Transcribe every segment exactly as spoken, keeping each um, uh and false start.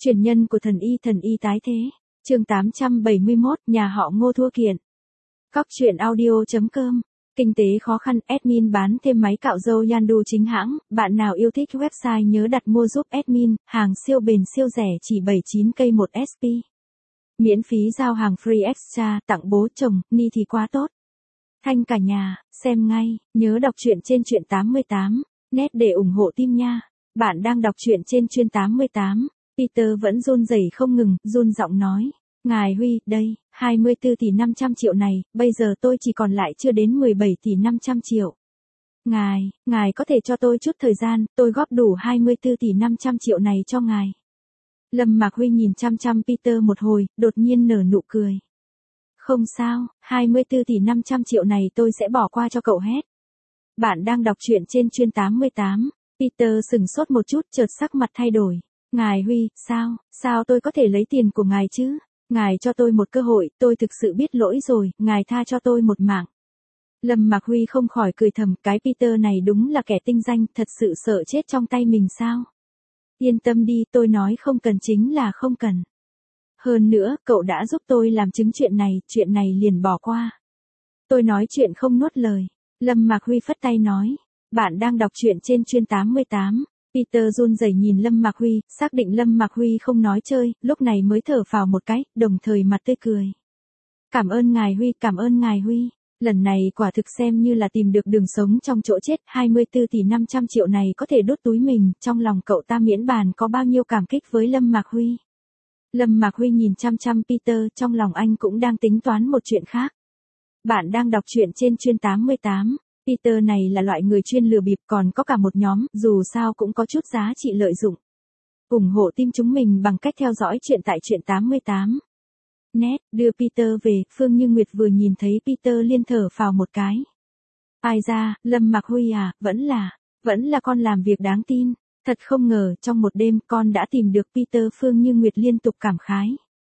Truyền nhân của thần y thần y tái thế. Chương tám trăm bảy mươi mốt, nhà họ Ngô thua kiện. Cóc truyện audio chấm com. Kinh tế khó khăn, admin bán thêm máy cạo râu Yandu chính hãng, bạn nào yêu thích website nhớ đặt mua giúp admin, hàng siêu bền siêu rẻ chỉ bảy mươi chín k một ét pê. Miễn phí giao hàng free extra, tặng bố chồng, ni thì quá tốt. Thanh cả nhà, xem ngay, nhớ đọc truyện trên truyện tám mươi tám, net để ủng hộ team nha. Bạn đang đọc truyện trên chuyên tám mươi tám. Peter vẫn run rẩy không ngừng, run giọng nói. Ngài Huy, đây, hai mươi tư tỷ năm trăm triệu này, bây giờ tôi chỉ còn lại chưa đến mười bảy tỷ năm trăm triệu. Ngài, ngài có thể cho tôi chút thời gian, tôi góp đủ hai mươi tư tỷ năm trăm triệu này cho ngài. Lâm Mạc Huy nhìn chăm chăm Peter một hồi, đột nhiên nở nụ cười. Không sao, hai mươi tư tỷ năm trăm triệu này tôi sẽ bỏ qua cho cậu hết. Bạn đang đọc truyện trên chuyên tám mươi tám. Peter sừng sốt một chút, chợt sắc mặt thay đổi. Ngài Huy, sao, sao tôi có thể lấy tiền của ngài chứ? Ngài cho tôi một cơ hội, tôi thực sự biết lỗi rồi, ngài tha cho tôi một mạng. Lâm Mạc Huy không khỏi cười thầm, cái Peter này đúng là kẻ tinh danh, thật sự sợ chết trong tay mình sao? Yên tâm đi, tôi nói không cần chính là không cần. Hơn nữa, cậu đã giúp tôi làm chứng chuyện này, chuyện này liền bỏ qua. Tôi nói chuyện không nuốt lời. Lâm Mạc Huy phất tay nói. Bạn đang đọc truyện trên chuyên tám mươi tám. Peter run rẩy nhìn Lâm Mạc Huy, xác định Lâm Mạc Huy không nói chơi, lúc này mới thở phào một cái, đồng thời mặt tươi cười. Cảm ơn ngài Huy, cảm ơn ngài Huy. Lần này quả thực xem như là tìm được đường sống trong chỗ chết, hai mươi tư tỷ năm trăm triệu này có thể đốt túi mình, trong lòng cậu ta miễn bàn có bao nhiêu cảm kích với Lâm Mạc Huy. Lâm Mạc Huy nhìn chăm chăm Peter, trong lòng anh cũng đang tính toán một chuyện khác. Bạn đang đọc truyện trên chuyên tám mươi tám. Peter này là loại người chuyên lừa bịp, còn có cả một nhóm, dù sao cũng có chút giá trị lợi dụng. ủng hộ team chúng mình bằng cách theo dõi truyện tại truyện tám mươi tám. Net, đưa Peter về, Phương Như Nguyệt vừa nhìn thấy Peter liên thở phào một cái. Ai ra, Lâm Mạc Huy à, vẫn là, vẫn là con làm việc đáng tin. Thật không ngờ, trong một đêm con đã tìm được Peter. Phương Như Nguyệt liên tục cảm khái.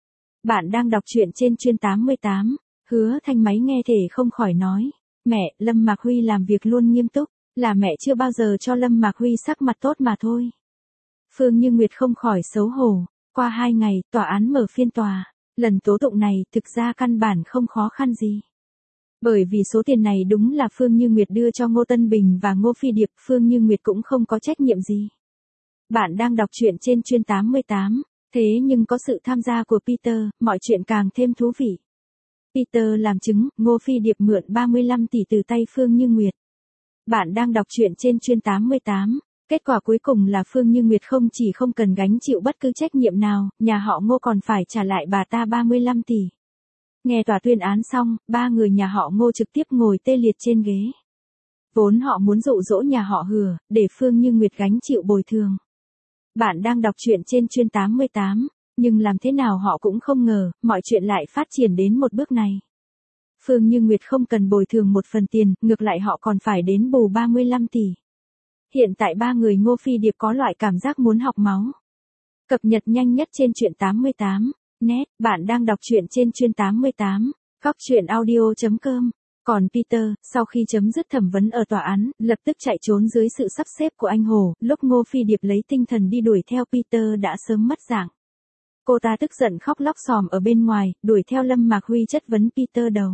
Bạn đang đọc truyện trên chuyên tám mươi tám. Hứa Thanh máy nghe thể không khỏi nói. Mẹ, Lâm Mạc Huy làm việc luôn nghiêm túc, là mẹ chưa bao giờ cho Lâm Mạc Huy sắc mặt tốt mà thôi. Phương Như Nguyệt không khỏi xấu hổ. Qua hai ngày, tòa án mở phiên tòa. Lần tố tụng này thực ra căn bản không khó khăn gì. Bởi vì số tiền này đúng là Phương Như Nguyệt đưa cho Ngô Tân Bình và Ngô Phi Điệp, Phương Như Nguyệt cũng không có trách nhiệm gì. Bạn đang đọc truyện trên chuyên tám mươi tám, thế nhưng có sự tham gia của Peter, mọi chuyện càng thêm thú vị. Peter làm chứng, Ngô Phi Điệp mượn ba mươi lăm tỷ từ tay Phương Như Nguyệt. Bạn đang đọc truyện trên chuyên tám mươi tám. Kết quả cuối cùng là Phương Như Nguyệt không chỉ không cần gánh chịu bất cứ trách nhiệm nào, nhà họ Ngô còn phải trả lại bà ta ba mươi lăm tỷ. Nghe tòa tuyên án xong, ba người nhà họ Ngô trực tiếp ngồi tê liệt trên ghế. Vốn họ muốn dụ dỗ nhà họ Hứa, để Phương Như Nguyệt gánh chịu bồi thường. Bạn đang đọc truyện trên chuyên tám mươi tám, nhưng làm thế nào họ cũng không ngờ, mọi chuyện lại phát triển đến một bước này. Phương Như Nguyệt không cần bồi thường một phần tiền, ngược lại họ còn phải đến bù ba mươi lăm tỷ. Hiện tại ba người Ngô Phi Điệp có loại cảm giác muốn học máu. Cập nhật nhanh nhất trên truyện tám mươi tám. Net, bạn đang đọc truyện trên chuyên tám mươi tám. Cóc truyện audio chấm com. Còn Peter, sau khi chấm dứt thẩm vấn ở tòa án, lập tức chạy trốn dưới sự sắp xếp của anh Hồ, lúc Ngô Phi Điệp lấy tinh thần đi đuổi theo Peter đã sớm mất dạng. Cô ta tức giận khóc lóc xòm ở bên ngoài, đuổi theo Lâm Mạc Huy chất vấn Peter đầu.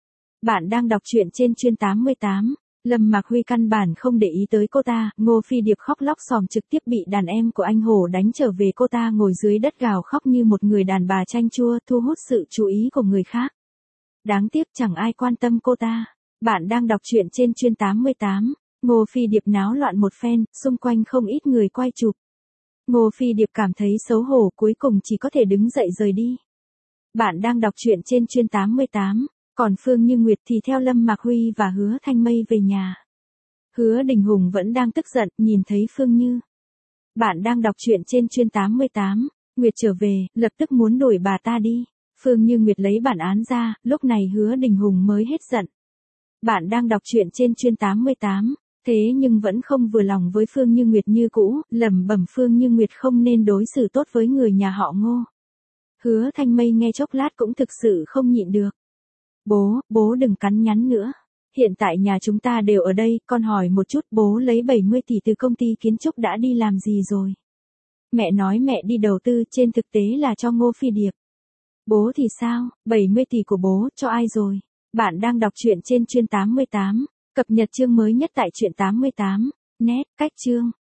Bạn đang đọc truyện trên chuyên tám mươi tám. Lâm Mạc Huy căn bản không để ý tới cô ta, Ngô Phi Điệp khóc lóc xòm trực tiếp bị đàn em của anh Hồ đánh trở về, cô ta ngồi dưới đất gào khóc như một người đàn bà chanh chua, thu hút sự chú ý của người khác. Đáng tiếc chẳng ai quan tâm cô ta. Bạn đang đọc truyện trên chuyên tám mươi tám. Ngô Phi Điệp náo loạn một phen, xung quanh không ít người quay chụp. Ngô Phi Điệp cảm thấy xấu hổ, cuối cùng chỉ có thể đứng dậy rời đi. Bạn đang đọc truyện trên chuyên tám mươi tám. Còn Phương Như Nguyệt thì theo Lâm Mạc Huy và Hứa Thanh Mây về nhà. Hứa Đình Hùng vẫn đang tức giận, nhìn thấy Phương Như. Bạn đang đọc truyện trên chuyên tám mươi tám. Nguyệt trở về, lập tức muốn đuổi bà ta đi. Phương Như Nguyệt lấy bản án ra, lúc này Hứa Đình Hùng mới hết giận. Bạn đang đọc truyện trên chuyên tám mươi tám. Thế nhưng vẫn không vừa lòng với Phương Như Nguyệt như cũ, lẩm bẩm Phương Như Nguyệt không nên đối xử tốt với người nhà họ Ngô. Hứa Thanh Mây nghe chốc lát cũng thực sự không nhịn được. Bố, bố đừng cắn nhắn nữa. Hiện tại nhà chúng ta đều ở đây, con hỏi một chút, bố lấy bảy mươi tỷ từ công ty kiến trúc đã đi làm gì rồi? Mẹ nói mẹ đi đầu tư, trên thực tế là cho Ngô Phi Điệp. Bố thì sao, bảy mươi tỷ của bố, cho ai rồi? Bạn đang đọc truyện trên Chuyên tám mươi tám, cập nhật chương mới nhất tại Truyện tám mươi tám, net, cách chương.